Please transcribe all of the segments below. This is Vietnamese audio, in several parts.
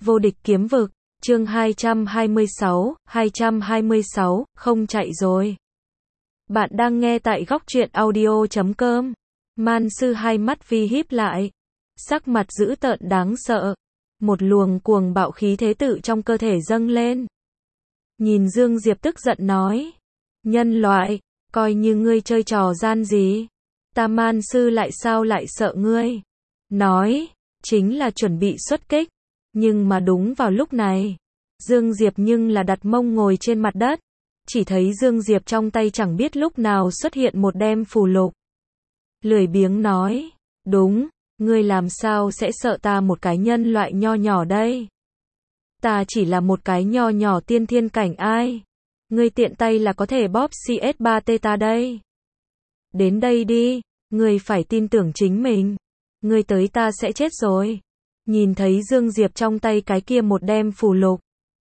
Vô địch kiếm vực, chương 226, không chạy rồi. Bạn đang nghe tại góc truyện audio.com. Man sư hai mắt vi híp lại, sắc mặt dữ tợn đáng sợ. Một luồng cuồng bạo khí thế tự trong cơ thể dâng lên. Nhìn Dương Diệp tức giận nói, nhân loại, coi như ngươi chơi trò gian gì. Ta Man sư lại sao lại sợ ngươi. Nói, chính là chuẩn bị xuất kích. Nhưng mà đúng vào lúc này, Dương Diệp nhưng là đặt mông ngồi trên mặt đất. Chỉ thấy Dương Diệp trong tay chẳng biết lúc nào xuất hiện một đem phù lục. Lười biếng nói, đúng, ngươi làm sao sẽ sợ ta một cái nhân loại nho nhỏ đây. Ta chỉ là một cái nho nhỏ tiên thiên cảnh ai. Ngươi tiện tay là có thể bóp CS3T ta đây. Đến đây đi, ngươi phải tin tưởng chính mình. Ngươi tới ta sẽ chết rồi. Nhìn thấy Dương Diệp trong tay cái kia một đem phù lục.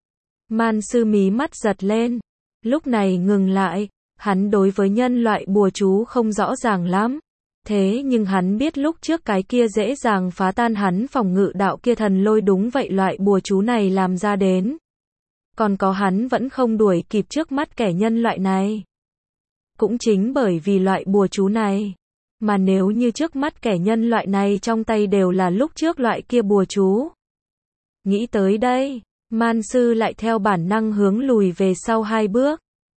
Man sư mí mắt giật lên. Lúc này ngừng lại, hắn đối với nhân loại bùa chú không rõ ràng lắm. Thế nhưng hắn biết lúc trước cái kia dễ dàng phá tan hắn phòng ngự đạo kia thần lôi đúng vậy loại bùa chú này làm ra đến. Còn có hắn vẫn không đuổi kịp trước mắt kẻ nhân loại này. Cũng chính bởi vì loại bùa chú này. Mà nếu như trước mắt kẻ nhân loại này trong tay đều là lúc trước loại kia bùa chú. Nghĩ tới đây, Man sư lại theo bản năng hướng lùi về sau 2 bước.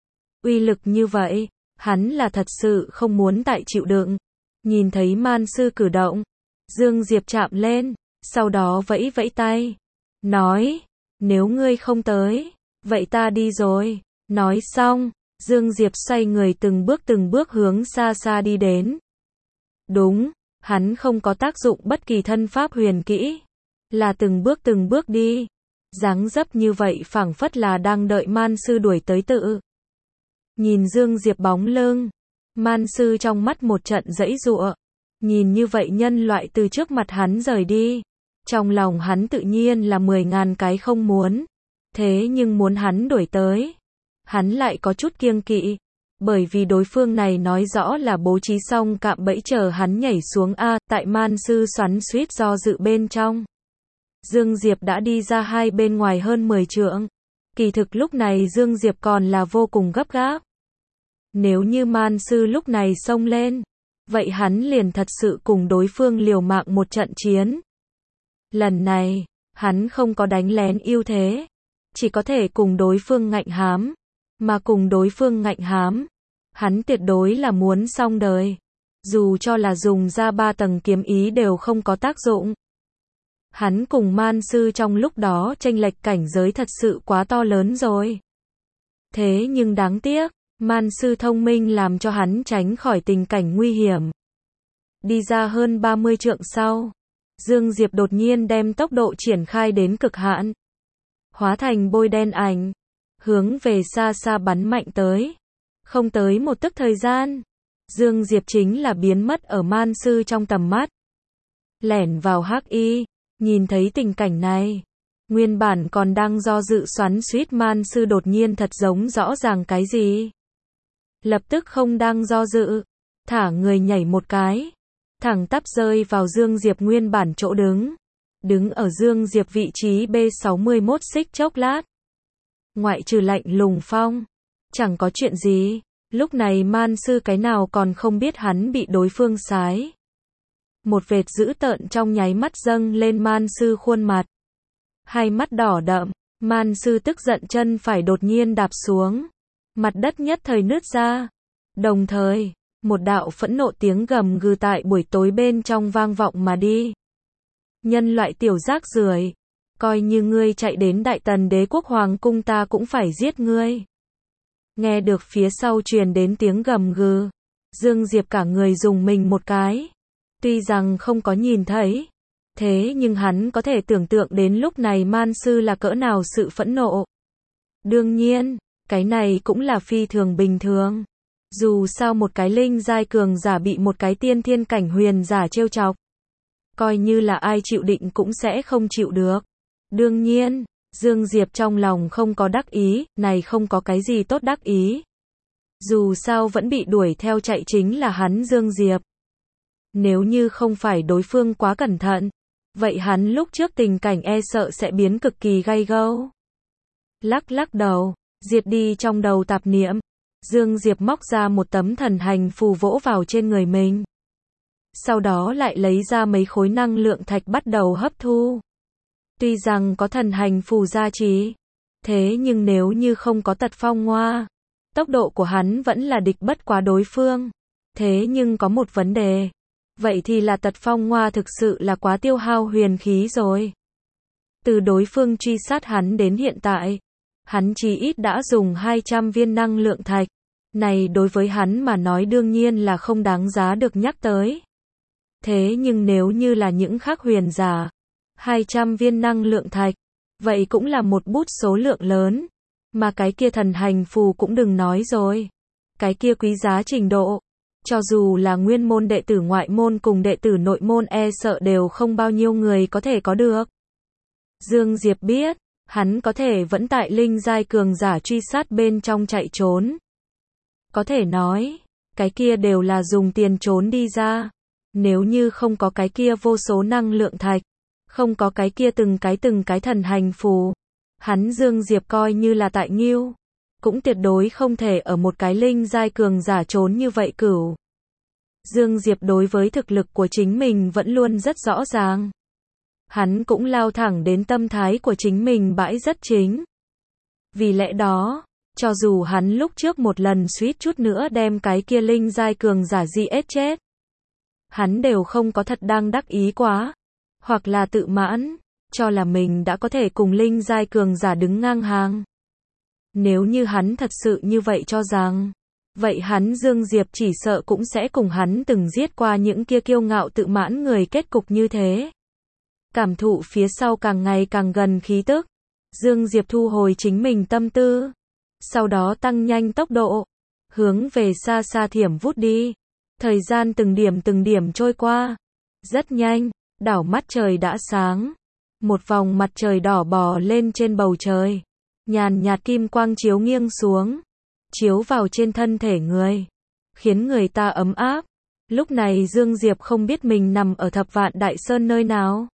Uy lực như vậy, hắn là thật sự không muốn tại chịu đựng. Nhìn thấy Man sư cử động, Dương Diệp chạm lên, sau đó vẫy vẫy tay. Nói, nếu ngươi không tới, vậy ta đi rồi. Nói xong, Dương Diệp xoay người từng bước hướng xa xa đi đến. Đúng, hắn không có tác dụng bất kỳ thân pháp huyền kỹ. Là từng bước đi. Dáng dấp như vậy phảng phất là đang đợi Man sư đuổi tới tự. Nhìn Dương Diệp bóng lưng, Man sư trong mắt một trận giãy giụa. Nhìn như vậy nhân loại từ trước mặt hắn rời đi. Trong lòng hắn tự nhiên là 10.000 cái không muốn. Thế nhưng muốn hắn đuổi tới, hắn lại có chút kiêng kỵ. Bởi vì đối phương này nói rõ là bố trí xong cạm bẫy chờ hắn nhảy xuống A, tại Man sư xoắn xuýt do dự bên trong. Dương Diệp đã đi ra hai bên ngoài hơn 10 trượng. Kỳ thực lúc này Dương Diệp còn là vô cùng gấp gáp. Nếu như Man sư lúc này xông lên, vậy hắn liền thật sự cùng đối phương liều mạng một trận chiến. Lần này, hắn không có đánh lén ưu thế, chỉ có thể cùng đối phương ngạnh hám. Mà cùng đối phương ngạnh hám, hắn tuyệt đối là muốn xong đời. Dù cho là dùng ra 3 tầng kiếm ý đều không có tác dụng. Hắn cùng Man sư trong lúc đó chênh lệch cảnh giới thật sự quá to lớn rồi. Thế nhưng đáng tiếc, Man sư thông minh làm cho hắn tránh khỏi tình cảnh nguy hiểm. Đi ra hơn 30 trượng sau, Dương Diệp đột nhiên đem tốc độ triển khai đến cực hạn. Hóa thành bôi đen ảnh, hướng về xa xa bắn mạnh tới. Không tới một tức thời gian, Dương Diệp chính là biến mất ở Man sư trong tầm mắt. Lẻn vào hắc y, nhìn thấy tình cảnh này, nguyên bản còn đang do dự xoắn xuýt Man sư đột nhiên thật giống rõ ràng cái gì. Lập tức không đang do dự, thả người nhảy một cái, thẳng tắp rơi vào Dương Diệp nguyên bản chỗ đứng. Đứng ở Dương Diệp vị trí B61 xích chốc lát. Ngoại trừ lạnh lùng phong, chẳng có chuyện gì. Lúc này Man sư cái nào còn không biết hắn bị đối phương sái. Một vệt dữ tợn trong nháy mắt dâng lên Man sư khuôn mặt. Hai mắt đỏ đậm, Man sư tức giận chân phải đột nhiên đạp xuống. Mặt đất nhất thời nứt ra. Đồng thời, một đạo phẫn nộ tiếng gầm gừ tại buổi tối bên trong vang vọng mà đi. Nhân loại tiểu rác rưởi, coi như ngươi chạy đến Đại Tần Đế quốc hoàng cung ta cũng phải giết ngươi. Nghe được phía sau truyền đến tiếng gầm gừ, Dương Diệp cả người rùng mình một cái. Tuy rằng không có nhìn thấy, thế nhưng hắn có thể tưởng tượng đến lúc này Man sư là cỡ nào sự phẫn nộ. Đương nhiên, cái này cũng là phi thường bình thường. Dù sao một cái linh giai cường giả bị một cái tiên thiên cảnh huyền giả trêu chọc, coi như là ai chịu định cũng sẽ không chịu được. Đương nhiên, Dương Diệp trong lòng không có đắc ý, này không có cái gì tốt đắc ý. Dù sao vẫn bị đuổi theo chạy chính là hắn Dương Diệp. Nếu như không phải đối phương quá cẩn thận, vậy hắn lúc trước tình cảnh e sợ sẽ biến cực kỳ gay gâu. Lắc lắc đầu, diệt đi trong đầu tạp niệm. Dương Diệp móc ra một tấm thần hành phù vỗ vào trên người mình. Sau đó lại lấy ra mấy khối năng lượng thạch bắt đầu hấp thu. Tuy rằng có thần hành phù gia trì, thế nhưng nếu như không có Tật Phong Hoa, tốc độ của hắn vẫn là địch bất quá đối phương. Thế nhưng có một vấn đề. Vậy thì là Tật Phong Hoa thực sự là quá tiêu hao huyền khí rồi. Từ đối phương truy sát hắn đến hiện tại, hắn chỉ ít đã dùng 200 viên năng lượng thạch. Này đối với hắn mà nói đương nhiên là không đáng giá được nhắc tới. Thế nhưng nếu như là những khác huyền giả, 200 viên năng lượng thạch, vậy cũng là một bút số lượng lớn. Mà cái kia thần hành phù cũng đừng nói rồi. Cái kia quý giá trình độ. Cho dù là nguyên môn đệ tử ngoại môn cùng đệ tử nội môn e sợ đều không bao nhiêu người có thể có được. Dương Diệp biết, hắn có thể vẫn tại linh giai cường giả truy sát bên trong chạy trốn. Có thể nói, cái kia đều là dùng tiền trốn đi ra. Nếu như không có cái kia vô số năng lượng thạch, không có cái kia từng cái thần hành phù, hắn Dương Diệp coi như là tại Ngưu, cũng tuyệt đối không thể ở một cái linh giai cường giả trốn như vậy cửu. Dương Diệp đối với thực lực của chính mình vẫn luôn rất rõ ràng. Hắn cũng lao thẳng đến tâm thái của chính mình bãi rất chính. Vì lẽ đó, cho dù hắn lúc trước một lần suýt chút nữa đem cái kia linh giai cường giả giết chết, hắn đều không có thật đang đắc ý quá, hoặc là tự mãn, cho là mình đã có thể cùng linh giai cường giả đứng ngang hàng. Nếu như hắn thật sự như vậy cho rằng, vậy hắn Dương Diệp chỉ sợ cũng sẽ cùng hắn từng giết qua những kia kiêu ngạo tự mãn người kết cục như thế. Cảm thụ phía sau càng ngày càng gần khí tức, Dương Diệp thu hồi chính mình tâm tư, sau đó tăng nhanh tốc độ, hướng về xa xa thiểm vút đi. Thời gian từng điểm trôi qua, rất nhanh, đảo mắt trời đã sáng, một vòng mặt trời đỏ bò lên trên bầu trời, nhàn nhạt kim quang chiếu nghiêng xuống, chiếu vào trên thân thể người, khiến người ta ấm áp. Lúc này Dương Diệp không biết mình nằm ở Thập Vạn Đại Sơn nơi nào.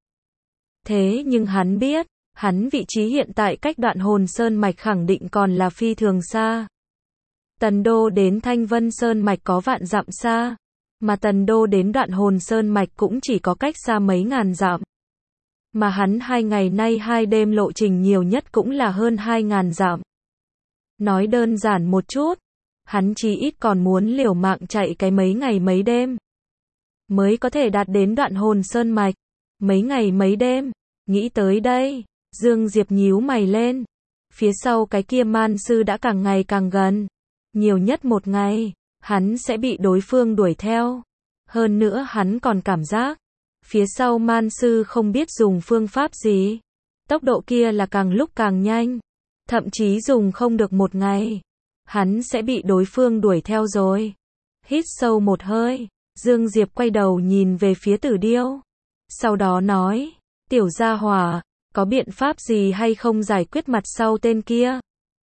Thế nhưng hắn biết, hắn vị trí hiện tại cách Đoạn Hồn Sơn mạch khẳng định còn là phi thường xa. Tần Đô đến Thanh Vân Sơn mạch có vạn dặm xa, mà Tần Đô đến Đoạn Hồn Sơn mạch cũng chỉ có cách xa mấy ngàn dặm. Mà hắn 2 ngày nay 2 đêm lộ trình nhiều nhất cũng là hơn 2.000 dặm. Nói đơn giản một chút, hắn chỉ ít còn muốn liều mạng chạy cái mấy ngày mấy đêm, mới có thể đạt đến Đoạn Hồn Sơn mạch. Mấy ngày mấy đêm, nghĩ tới đây, Dương Diệp nhíu mày lên. Phía sau cái kia man sư đã càng ngày càng gần. Nhiều nhất một ngày, hắn sẽ bị đối phương đuổi theo. Hơn nữa hắn còn cảm giác, phía sau man sư không biết dùng phương pháp gì. Tốc độ kia là càng lúc càng nhanh. Thậm chí dùng không được một ngày, hắn sẽ bị đối phương đuổi theo rồi. Hít sâu một hơi, Dương Diệp quay đầu nhìn về phía Tử Điêu. Sau đó nói, tiểu gia hỏa, có biện pháp gì hay không giải quyết mặt sau tên kia?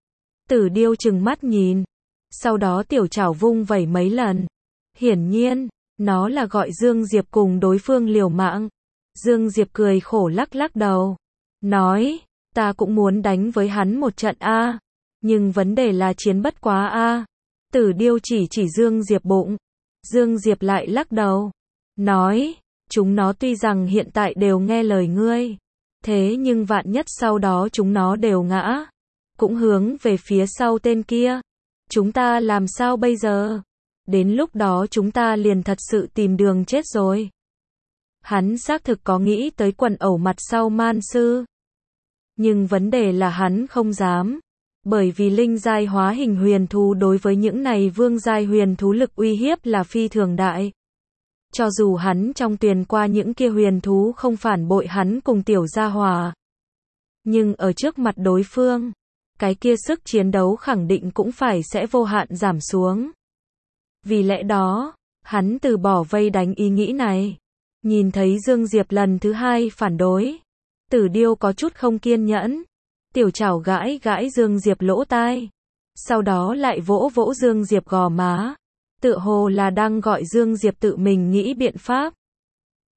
Tử Điêu trừng mắt nhìn, sau đó tiểu chảo vung vẩy mấy lần. Hiển nhiên, nó là gọi Dương Diệp cùng đối phương liều mạng. Dương Diệp cười khổ lắc lắc đầu, nói, ta cũng muốn đánh với hắn một trận a, nhưng vấn đề là chiến bất quá a. Tử Điêu chỉ Dương Diệp bụng. Dương Diệp lại lắc đầu, nói, chúng nó tuy rằng hiện tại đều nghe lời ngươi, thế nhưng vạn nhất sau đó chúng nó đều ngã, cũng hướng về phía sau tên kia. Chúng ta làm sao bây giờ? Đến lúc đó chúng ta liền thật sự tìm đường chết rồi. Hắn xác thực có nghĩ tới quần ẩu mặt sau man sư. Nhưng vấn đề là hắn không dám. Bởi vì linh giai hóa hình huyền thú đối với những này vương giai huyền thú lực uy hiếp là phi thường đại. Cho dù hắn trong tuyền qua những kia huyền thú không phản bội hắn cùng tiểu gia hỏa, nhưng ở trước mặt đối phương, cái kia sức chiến đấu khẳng định cũng phải sẽ vô hạn giảm xuống. Vì lẽ đó, hắn từ bỏ vây đánh ý nghĩ này. Nhìn thấy Dương Diệp lần thứ 2 phản đối, Tử Điêu có chút không kiên nhẫn, tiểu chảo gãi gãi Dương Diệp lỗ tai, sau đó lại vỗ vỗ Dương Diệp gò má, tựa hồ là đang gọi Dương Diệp tự mình nghĩ biện pháp.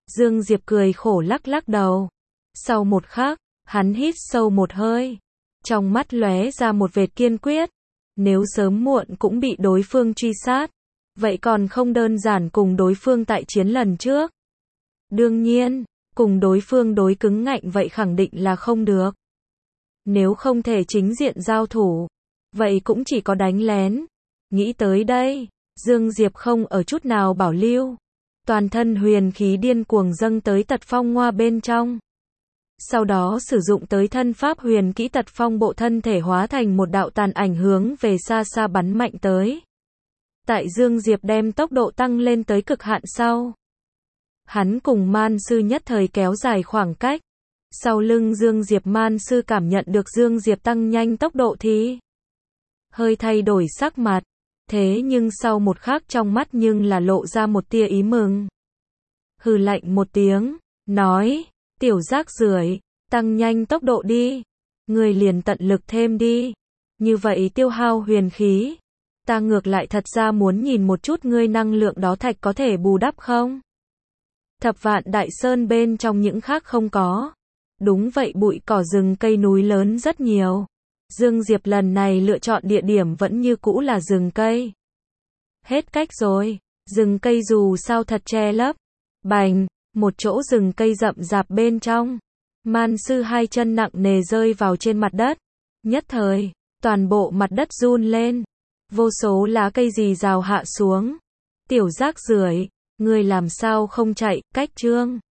Dương Diệp cười khổ lắc lắc đầu. Sau một khắc, hắn hít sâu một hơi. Trong mắt lóe ra một vệt kiên quyết. Nếu sớm muộn cũng bị đối phương truy sát, vậy còn không đơn giản cùng đối phương tại chiến lần trước. Đương nhiên, cùng đối phương đối cứng ngạnh vậy khẳng định là không được. Nếu không thể chính diện giao thủ, vậy cũng chỉ có đánh lén. Nghĩ tới đây, Dương Diệp không ở chút nào bảo lưu. Toàn thân huyền khí điên cuồng dâng tới tật phong ngoa bên trong. Sau đó sử dụng tới thân pháp huyền kỹ tật phong bộ thân thể hóa thành một đạo tàn ảnh hướng về xa xa bắn mạnh tới. Tại Dương Diệp đem tốc độ tăng lên tới cực hạn sau. Hắn cùng man sư nhất thời kéo dài khoảng cách. Sau lưng Dương Diệp man sư cảm nhận được Dương Diệp tăng nhanh tốc độ thì hơi thay đổi sắc mặt. Thế nhưng sau một khắc trong mắt nhưng là lộ ra một tia ý mừng. Hừ lạnh một tiếng, nói, tiểu rác rưởi, tăng nhanh tốc độ đi. Người liền tận lực thêm đi. Như vậy tiêu hao huyền khí. Ta ngược lại thật ra muốn nhìn một chút ngươi năng lượng đó thạch có thể bù đắp không? Thập Vạn Đại Sơn bên trong những khác không có. Đúng vậy, bụi cỏ rừng cây núi lớn rất nhiều. Dương Diệp lần này lựa chọn địa điểm vẫn như cũ là rừng cây. Hết cách rồi, rừng cây dù sao thật che lấp. Bành, một chỗ rừng cây rậm rạp bên trong. Man sư hai chân nặng nề rơi vào trên mặt đất. Nhất thời, toàn bộ mặt đất run lên. Vô số lá cây rì rào hạ xuống. Tiểu rác rưởi, ngươi làm sao không chạy, cách trương.